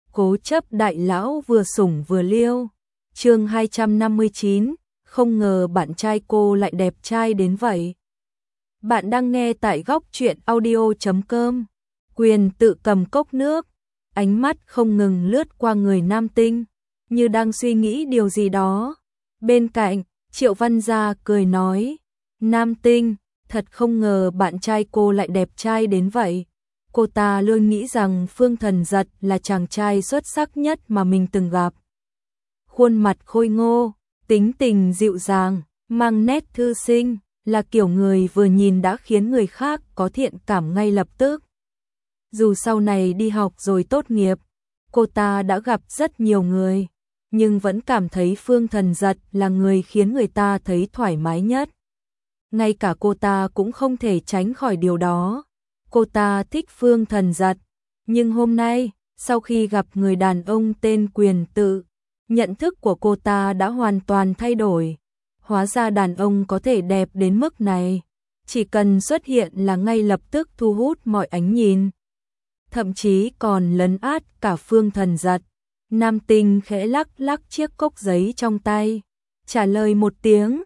Cố chấp đại lão vừa sủng vừa liêu. Chương 259, không ngờ bạn trai cô lại đẹp trai đến vậy. Bạn đang nghe tại góc truyện audio.com. Quyền tự cầm cốc nước, ánh mắt không ngừng lướt qua người nam tinh, như đang suy nghĩ điều gì đó. Bên cạnh, Triệu Văn Gia cười nói, nam tinh, thật không ngờ bạn trai cô lại đẹp trai đến vậy. Cô ta luôn nghĩ rằng Phương Thần Giật là chàng trai xuất sắc nhất mà mình từng gặp. Khuôn mặt khôi ngô, tính tình dịu dàng, mang nét thư sinh, là kiểu người vừa nhìn đã khiến người khác có thiện cảm ngay lập tức. Dù sau này đi học rồi tốt nghiệp, cô ta đã gặp rất nhiều người, nhưng vẫn cảm thấy Phương Thần Giật là người khiến người ta thấy thoải mái nhất. Ngay cả cô ta cũng không thể tránh khỏi điều đó. Cô ta thích Phương Thần Giật, nhưng hôm nay, sau khi gặp người đàn ông tên Quyền Tự, nhận thức của cô ta đã hoàn toàn thay đổi. Hóa ra đàn ông có thể đẹp đến mức này, chỉ cần xuất hiện là ngay lập tức thu hút mọi ánh nhìn. Thậm chí còn lấn át cả Phương Thần Giật. Nam tinh khẽ lắc lắc chiếc cốc giấy trong tay, trả lời một tiếng,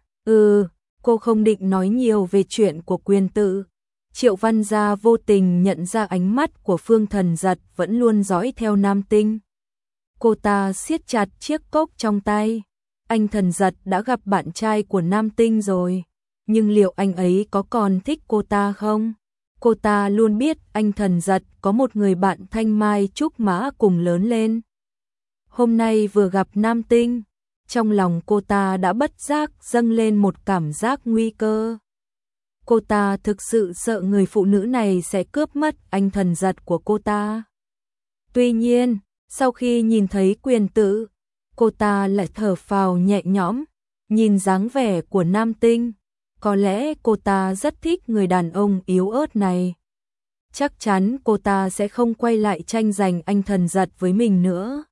cô không định nói nhiều về chuyện của Quyền Tự. Triệu Văn Gia vô tình nhận ra ánh mắt của Phương Thần Giật vẫn luôn dõi theo nam tinh. Cô ta siết chặt chiếc cốc trong tay. Anh Thần Giật đã gặp bạn trai của nam tinh rồi, nhưng liệu anh ấy có còn thích cô ta không? Cô ta luôn biết anh Thần Giật có một người bạn thanh mai trúc mã cùng lớn lên. Hôm nay vừa gặp nam tinh, trong lòng cô ta đã bất giác dâng lên một cảm giác nguy cơ. Cô ta thực sự sợ người phụ nữ này sẽ cướp mất anh Thần Giật của cô ta. Tuy nhiên, sau khi nhìn thấy Quyền Tự, cô ta lại thở phào nhẹ nhõm, nhìn dáng vẻ của nam tinh. Có lẽ cô ta rất thích người đàn ông yếu ớt này. Chắc chắn cô ta sẽ không quay lại tranh giành anh Thần Giật với mình nữa.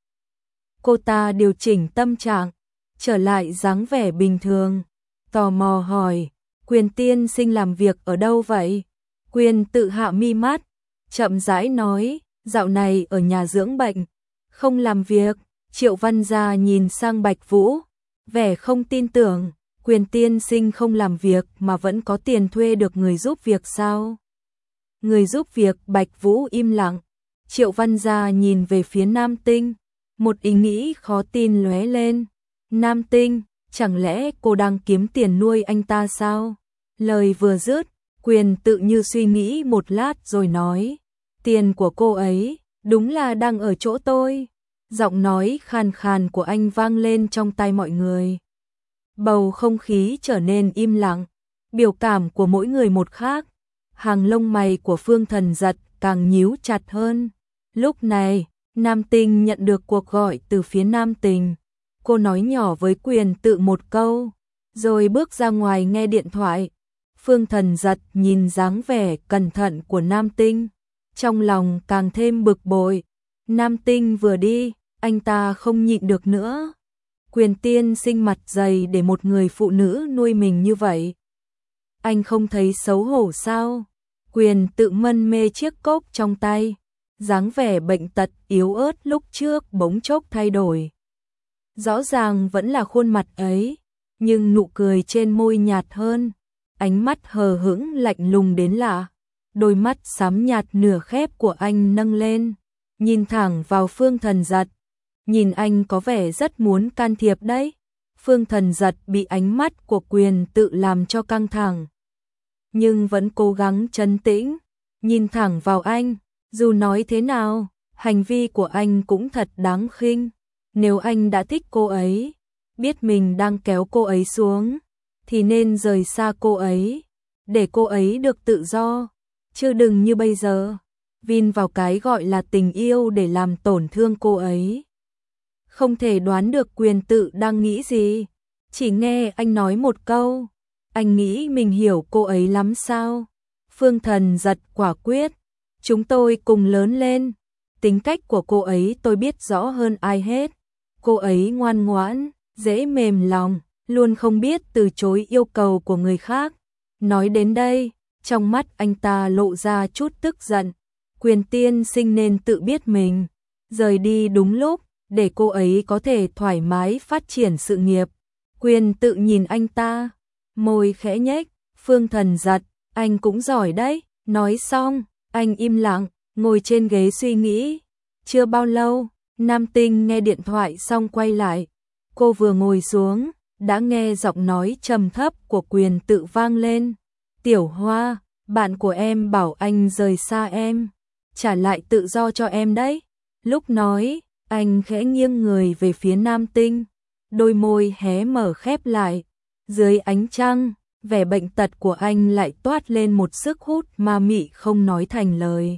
Cô ta điều chỉnh tâm trạng, trở lại dáng vẻ bình thường, tò mò hỏi, Quyền tiên sinh làm việc ở đâu vậy? Quyền Tự hạ mi mắt, chậm rãi nói, dạo này ở nhà dưỡng bệnh, không làm việc. Triệu Văn Gia nhìn sang Bạch Vũ, vẻ không tin tưởng, Quyền tiên sinh không làm việc mà vẫn có tiền thuê được người giúp việc sao? Người giúp việc? Bạch Vũ im lặng. Triệu Văn Gia nhìn về phía nam tinh, một ý nghĩ khó tin lóe lên. Nam tinh, chẳng lẽ cô đang kiếm tiền nuôi anh ta sao? Lời vừa dứt, Quyền Tự như suy nghĩ một lát rồi nói, tiền của cô ấy đúng là đang ở chỗ tôi. Giọng nói khàn khàn của anh vang lên trong tai mọi người. Bầu không khí trở nên im lặng, biểu cảm của mỗi người một khác. Hàng lông mày của Phương Thần Giật càng nhíu chặt hơn. Lúc này, nam tinh nhận được cuộc gọi từ phía nam tình. Cô nói nhỏ với Quyền Tự một câu, rồi bước ra ngoài nghe điện thoại. Phương Thần Giật nhìn dáng vẻ cẩn thận của nam tinh, trong lòng càng thêm bực bội. Nam tinh vừa đi, anh ta không nhịn được nữa. Quyền tiên sinh mặt dày để một người phụ nữ nuôi mình như vậy. Anh không thấy xấu hổ sao? Quyền Tự mân mê chiếc cốc trong tay, dáng vẻ bệnh tật yếu ớt lúc trước bỗng chốc thay đổi. Rõ ràng vẫn là khuôn mặt ấy, nhưng nụ cười trên môi nhạt hơn, ánh mắt hờ hững lạnh lùng đến lạ. Đôi mắt xám nhạt nửa khép của anh nâng lên, nhìn thẳng vào Phương Thần Giật. Nhìn anh có vẻ rất muốn can thiệp đấy. Phương Thần Giật bị ánh mắt của Quyền Tự làm cho căng thẳng, nhưng vẫn cố gắng trấn tĩnh, nhìn thẳng vào anh. Dù nói thế nào, hành vi của anh cũng thật đáng khinh. Nếu anh đã thích cô ấy, biết mình đang kéo cô ấy xuống, thì nên rời xa cô ấy, để cô ấy được tự do, chứ đừng như bây giờ, vin vào cái gọi là tình yêu để làm tổn thương cô ấy. Không thể đoán được Quyền Tự đang nghĩ gì, chỉ nghe anh nói một câu, anh nghĩ mình hiểu cô ấy lắm sao? Phương Thần Giật quả quyết, chúng tôi cùng lớn lên, tính cách của cô ấy tôi biết rõ hơn ai hết. Cô ấy ngoan ngoãn, dễ mềm lòng, luôn không biết từ chối yêu cầu của người khác. Nói đến đây, trong mắt anh ta lộ ra chút tức giận. Quyền tiên sinh nên tự biết mình, rời đi đúng lúc, để cô ấy có thể thoải mái phát triển sự nghiệp. Quyền tự nhìn anh ta, môi khẽ nhếch, Phương Thần giật, anh cũng giỏi đấy. Nói xong, anh im lặng, ngồi trên ghế suy nghĩ. Chưa bao lâu, Nam Tinh nghe điện thoại xong quay lại. Cô vừa ngồi xuống, đã nghe giọng nói trầm thấp của Quyền tự vang lên. Tiểu Hoa, bạn của em bảo anh rời xa em, trả lại tự do cho em đấy. Lúc nói, anh khẽ nghiêng người về phía Nam Tinh, đôi môi hé mở khép lại. Dưới ánh trăng, vẻ bệnh tật của anh lại toát lên một sức hút ma mị không nói thành lời.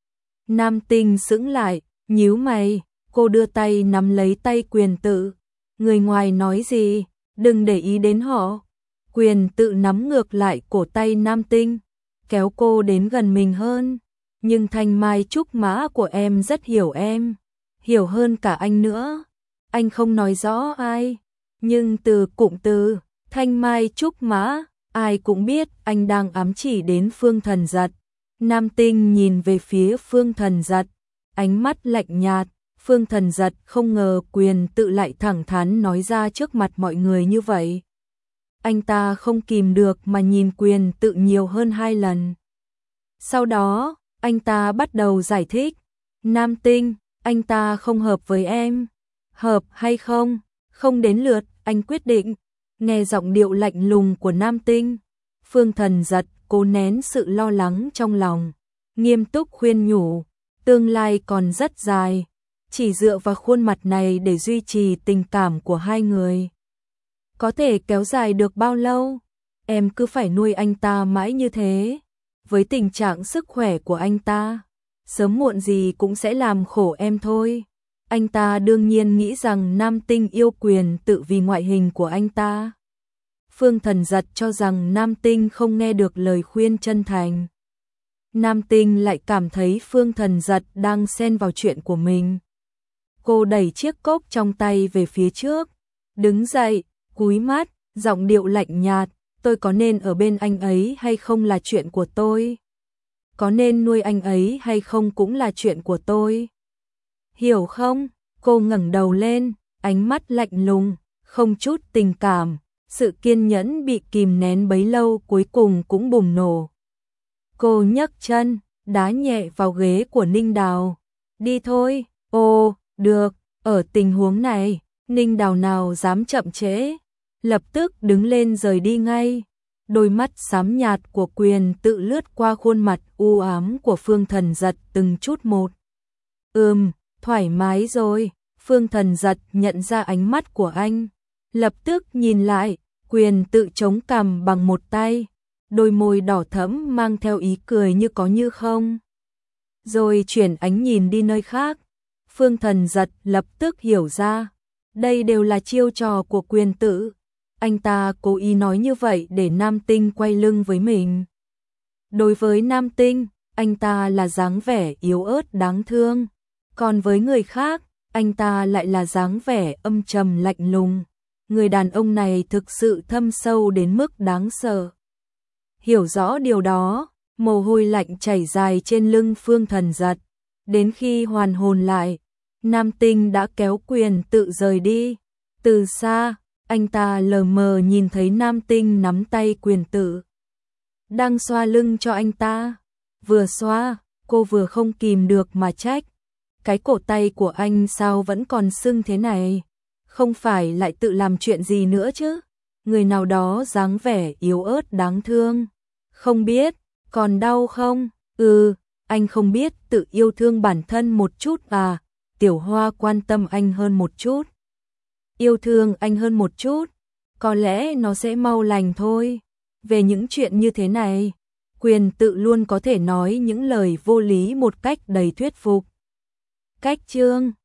Nam Tinh sững lại, nhíu mày, cô đưa tay nắm lấy tay Quyền tự. Người ngoài nói gì, đừng để ý đến họ. Quyền tự nắm ngược lại cổ tay Nam Tinh, kéo cô đến gần mình hơn. Nhưng thanh mai trúc mã của em rất hiểu em, hiểu hơn cả anh nữa. Anh không nói rõ ai, nhưng từ cụm từ thanh mai trúc mã, ai cũng biết anh đang ám chỉ đến Phương Thần giật. Nam Tinh nhìn về phía Phương Thần giật, ánh mắt lạnh nhạt. Phương Thần giật không ngờ Quyền tự lại thẳng thắn nói ra trước mặt mọi người như vậy. Anh ta không kìm được mà nhìn Quyền tự nhiều hơn 2 lần. Sau đó, anh ta bắt đầu giải thích. Nam Tinh, anh ta không hợp với em. Hợp hay không, không đến lượt, anh quyết định. Nghe giọng điệu lạnh lùng của Nam Tinh, Phương Thần giật cố nén sự lo lắng trong lòng, nghiêm túc khuyên nhủ. Tương lai còn rất dài, chỉ dựa vào khuôn mặt này để duy trì tình cảm của hai người, có thể kéo dài được bao lâu? Em cứ phải nuôi anh ta mãi như thế. Với tình trạng sức khỏe của anh ta, sớm muộn gì cũng sẽ làm khổ em thôi. Anh ta đương nhiên nghĩ rằng Nam Tinh yêu Quyền tự vì ngoại hình của anh ta. Phương Thần giật cho rằng Nam Tinh không nghe được lời khuyên chân thành. Nam Tinh lại cảm thấy Phương Thần giật đang xen vào chuyện của mình. Cô đẩy chiếc cốc trong tay về phía trước, đứng dậy, cúi mắt, giọng điệu lạnh nhạt. Tôi có nên ở bên anh ấy hay không là chuyện của tôi. Có nên nuôi anh ấy hay không cũng là chuyện của tôi. Hiểu không? Cô ngẩng đầu lên, ánh mắt lạnh lùng, không chút tình cảm. Sự kiên nhẫn bị kìm nén bấy lâu cuối cùng cũng bùng nổ. Cô nhấc chân, đá nhẹ vào ghế của Ninh Đào. Đi thôi. Ồ, được. Ở tình huống này, Ninh Đào nào dám chậm trễ, lập tức đứng lên rời đi ngay. Đôi mắt xám nhạt của Quyền tự lướt qua khuôn mặt u ám của Phương Thần giật từng chút một. Thoải mái rồi. Phương Thần giật nhận ra ánh mắt của anh, lập tức nhìn lại. Quyền tự chống cằm bằng một tay, đôi môi đỏ thẫm mang theo ý cười như có như không. Rồi chuyển ánh nhìn đi nơi khác. Phương Thần giật lập tức hiểu ra, đây đều là chiêu trò của Quyền tự. Anh ta cố ý nói như vậy để Nam Tinh quay lưng với mình. Đối với Nam Tinh, anh ta là dáng vẻ yếu ớt đáng thương. Còn với người khác, anh ta lại là dáng vẻ âm trầm lạnh lùng. Người đàn ông này thực sự thâm sâu đến mức đáng sợ. Hiểu rõ điều đó, mồ hôi lạnh chảy dài trên lưng Phương Thần giật. Đến khi hoàn hồn lại, Nam Tinh đã kéo Quyền tự rời đi. Từ xa, anh ta lờ mờ nhìn thấy Nam Tinh nắm tay Quyền tự, đang xoa lưng cho anh ta. Vừa xoa, cô vừa không kìm được mà trách. Cái cổ tay của anh sao vẫn còn sưng thế này? Không phải lại tự làm chuyện gì nữa chứ? Người nào đó dáng vẻ yếu ớt đáng thương. Không biết, còn đau không? Anh không biết tự yêu thương bản thân một chút à? Tiểu Hoa quan tâm anh hơn một chút. Yêu thương anh hơn một chút, có lẽ nó sẽ mau lành thôi. Về những chuyện như thế này, Quyền tự luôn có thể nói những lời vô lý một cách đầy thuyết phục. Cách chương